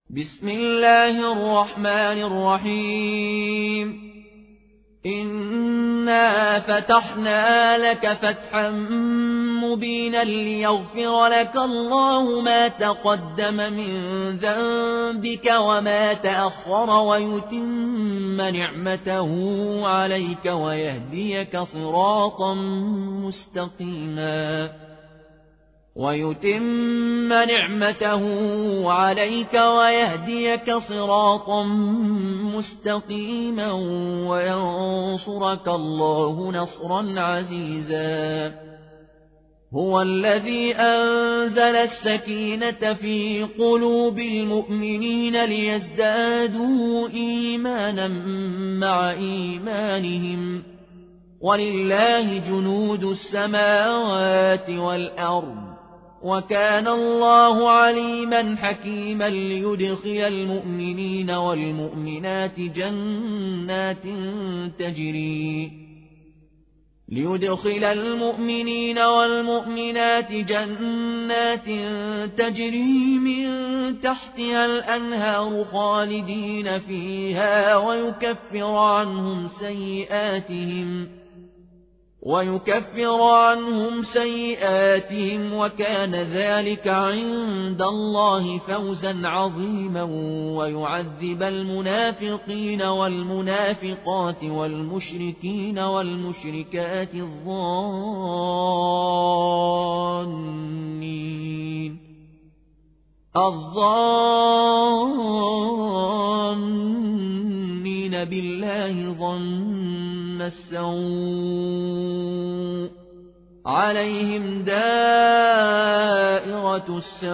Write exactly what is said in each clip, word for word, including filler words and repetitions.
بسم الله الرحمن الرحيم إنا فتحنا لك فتحا مبينا ليغفر لك الله ما تقدم من ذنبك وما تأخر ويتم نعمته عليك ويهديك صراطا مستقيما ويتم نعمته عليك ويهديك صراطا مستقيما وينصرك الله نصرا عزيزا هو الذي أنزل السكينة في قلوب المؤمنين ليزدادوا إيمانا مع إيمانهم ولله جنود السماوات والأرض وكان الله عليما حكيما ليدخل المؤمنين والمؤمنات جنات تجري ليدخل المؤمنين والمؤمنات جنات تجري من تحتها الأنهار خالدين فيها ويكفر عنهم سيئاتهم ويكفر عنهم سيئاتهم وكان ذلك عند الله فوزا عظيما ويعذب المنافقين والمنافقات والمشركين والمشركات الظانين الظانين بالله ظن السوء عليهم دائرة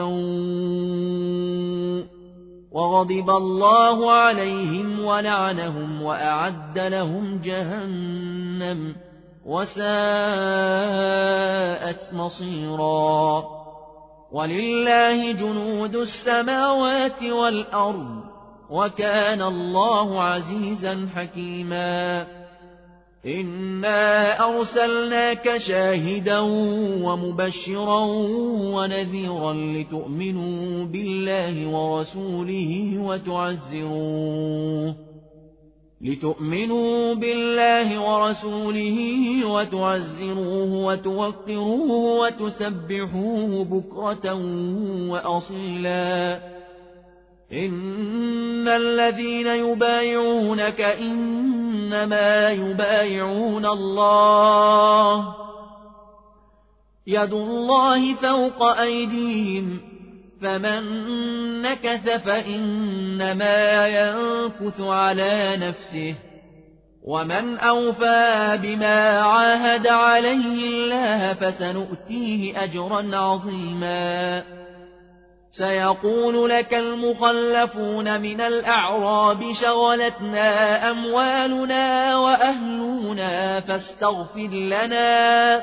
السوء وغضب الله عليهم ولعنهم وأعد لهم جهنم وساءت مصيرا ولله جنود السماوات والأرض وكان الله عزيزا حكيما إنا أرسلناك شاهدا ومبشرا ونذيرا لتؤمنوا بالله ورسوله وتعزروه لتؤمنوا بالله ورسوله وتعزروه وتوقروه وتسبحوه بكرة وأصيلا إن الذين يبايعونك إنما يبايعون الله يد الله فوق أيديهم فمن نكث فإنما ينكث على نفسه ومن أوفى بما عاهد عليه الله فسنؤتيه أجرا عظيما سيقول لك المخلفون من الأعراب شغلتنا أموالنا وأهلنا فاستغفر لنا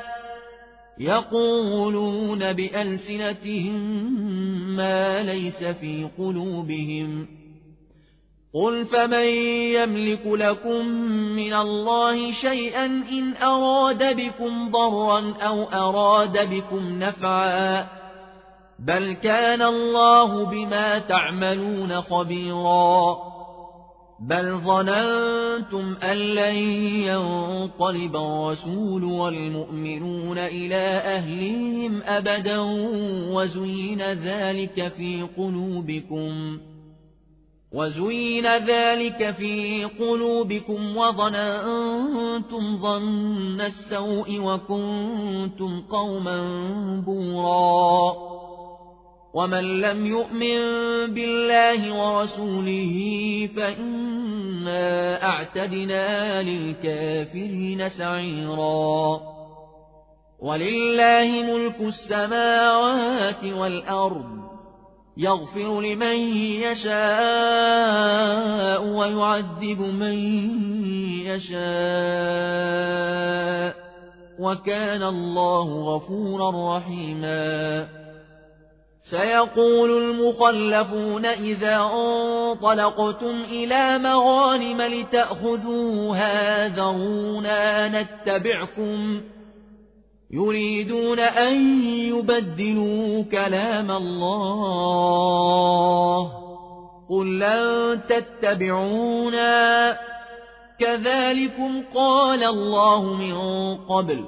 يقولون بألسنتهم ما ليس في قلوبهم قل فمن يملك لكم من الله شيئا إن أراد بكم ضرا أو أراد بكم نفعا بل كان الله بما تعملون خبيرا بل ظننتم أن لن ينقلب الرسول والمؤمنون إلى أهلهم أبدا وزين ذلك في قلوبكم وزين ذلك في قلوبكم وظننتم ظن السوء وكنتم قوما بورا ومن لم يؤمن بالله ورسوله فإنا أعتدنا للكافرين سعيرا ولله ملك السماوات والأرض يغفر لمن يشاء ويعذب من يشاء وكان الله غفورا رحيما سيقول المخلفون إذا انطلقتم إلى مغانم لتأخذوها ذرونا نتبعكم يريدون أن يبدلوا كلام الله قل لن تتبعونا كذلكم قال الله من قبل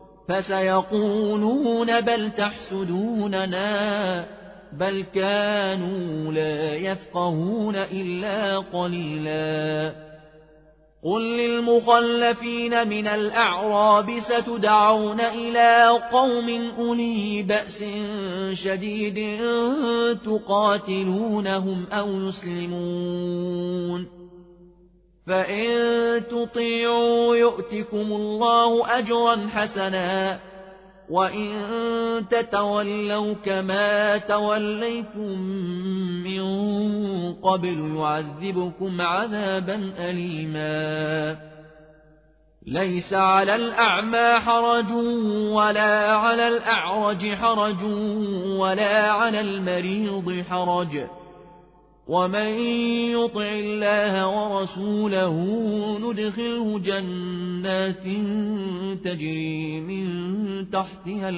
فسيقولون بل تحسدوننا بل كانوا لا يفقهون إلا قليلا قل للمخلفين من الأعراب ستدعون إلى قوم أولي بأس شديد تقاتلونهم أو يسلمون فإن تطيعوا يؤتكم الله أجرا حسنا وإن تتولوا كما توليتم من قبل يعذبكم عذابا أليما ليس على الأعمى حرج ولا على الأعرج حرج ولا على المريض حرج ومن يطع الله ورسوله ندخله جنات تجري من تحتها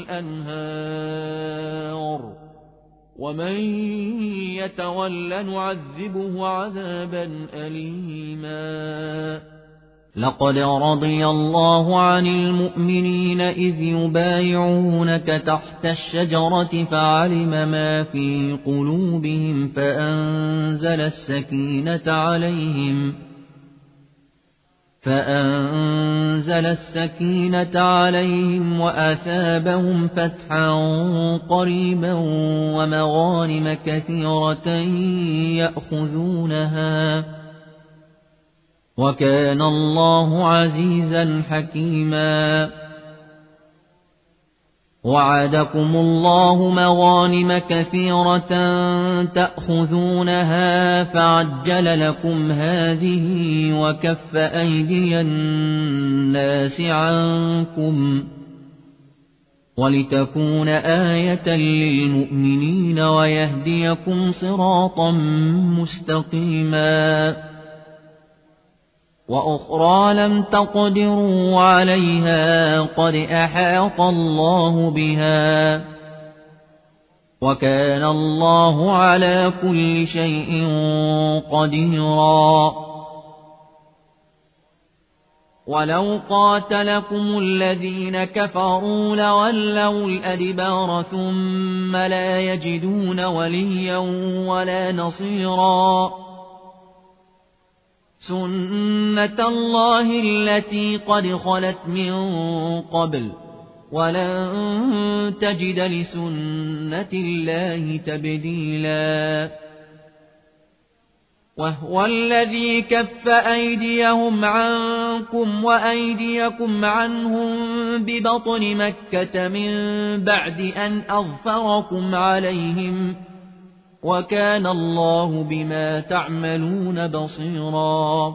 الأنهار ومن يتول نعذبه عذابا أليما لقد رضي الله عن المؤمنين إذ يبايعونك تحت الشجرة فعلم ما في قلوبهم فأنزل السكينة عليهم فأنزل السكينة عليهم وأثابهم فتحا قريبا ومغانم كثيرة يأخذونها وكان الله عزيزا حكيما وعدكم الله مغانم كثيرة تأخذونها فعجل لكم هذه وكف أيدي الناس عنكم ولتكون آية للمؤمنين ويهديكم صراطا مستقيما وأخرى لم تقدروا عليها قد أحاط الله بها وكان الله على كل شيء قديرا ولو قاتلكم الذين كفروا لولوا الأدبار ثم لا يجدون وليا ولا نصيرا سنة الله التي قد خلت من قبل ولن تجد لسنة الله تبديلا وهو الذي كف أيديهم عنكم وأيديكم عنهم ببطن مكة من بعد أن أظفركم عليهم وكان الله بما تعملون بصيرا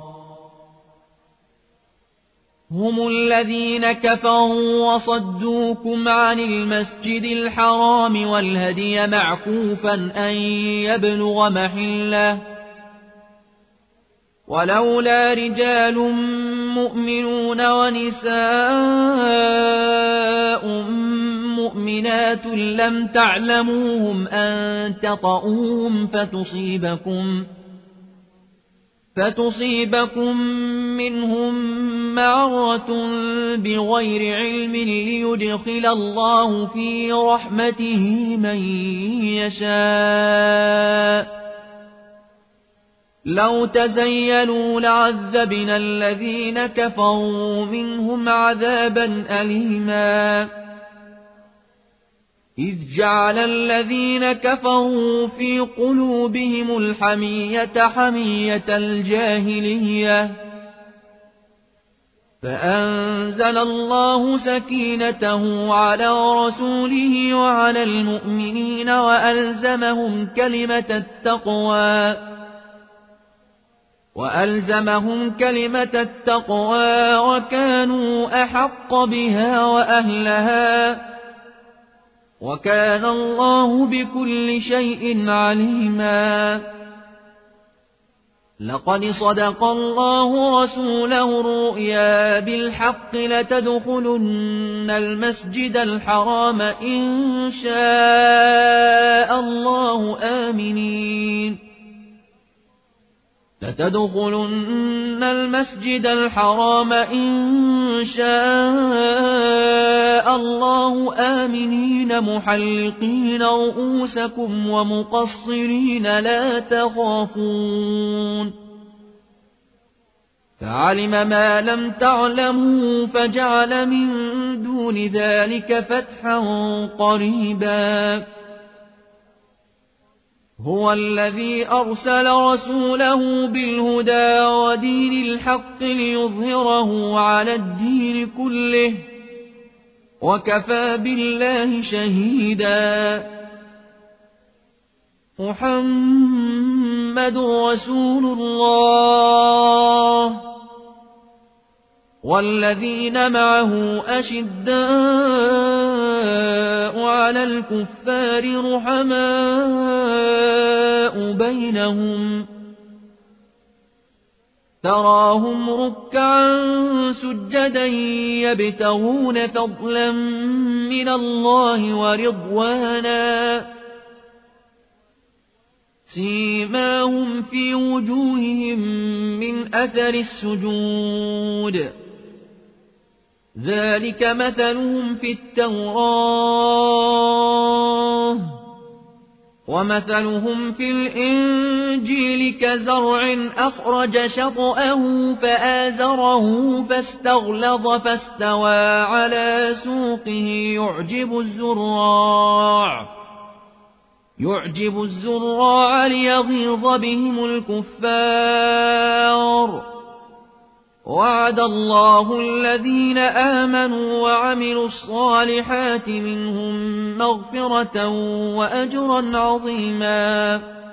هم الذين كفروا وصدوكم عن المسجد الحرام والهدي معكوفا أن يبلغ محله ولولا رجال مؤمنون ونساء مؤمنات لم تعلموهم أن تطؤوهم فتصيبكم فتصيبكم منهم معرة بغير علم ليدخل الله في رحمته من يشاء لو تزيلوا لعذبنا الذين كفروا منهم عذابا أليما إذ جعل الذين كفروا في قلوبهم الحمية حمية الجاهلية فأنزل الله سكينته على رسوله وعلى المؤمنين وألزمهم كلمة التقوى وألزمهم كلمة التقوى وكانوا أحق بها وأهلها وكان الله بكل شيء عليما لقد صدق الله رسوله الرؤيا بالحق لتدخلن المسجد الحرام إن شاء الله آمنين لتدخلن المسجد الحرام إن شاء الله آمنين محلقين رؤوسكم ومقصرين لا تخافون فعلم ما لم تعلموا فجعل من دون ذلك فتحا قريبا هو الذي أرسل رسوله بالهدى ودين الحق ليظهره على الدين كله وكفى بالله شهيدا محمد رسول الله والذين معه أشداء على الكفار رحماء بينهم تراهم ركعا سجدا يبتغون فضلا من الله ورضوانا سيماهم في وجوههم من أثر السجود ذلك مثلهم في التوراة ومثلهم في الإنجيل كزرع أخرج شطأه فآزره فاستغلظ فاستوى على سوقه يعجب الزراع يعجب الزراع ليغيظ بهم الكفار وعد الله الذين آمنوا وعملوا الصالحات منهم مغفرة وأجرا عظيما